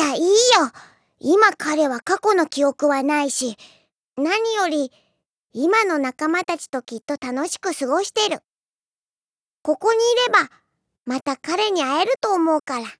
や、いいよ。今彼は過去の記憶はないし、何より今の仲間たちときっと楽しく過ごしてる。ここにいればまた彼に会えると思うから。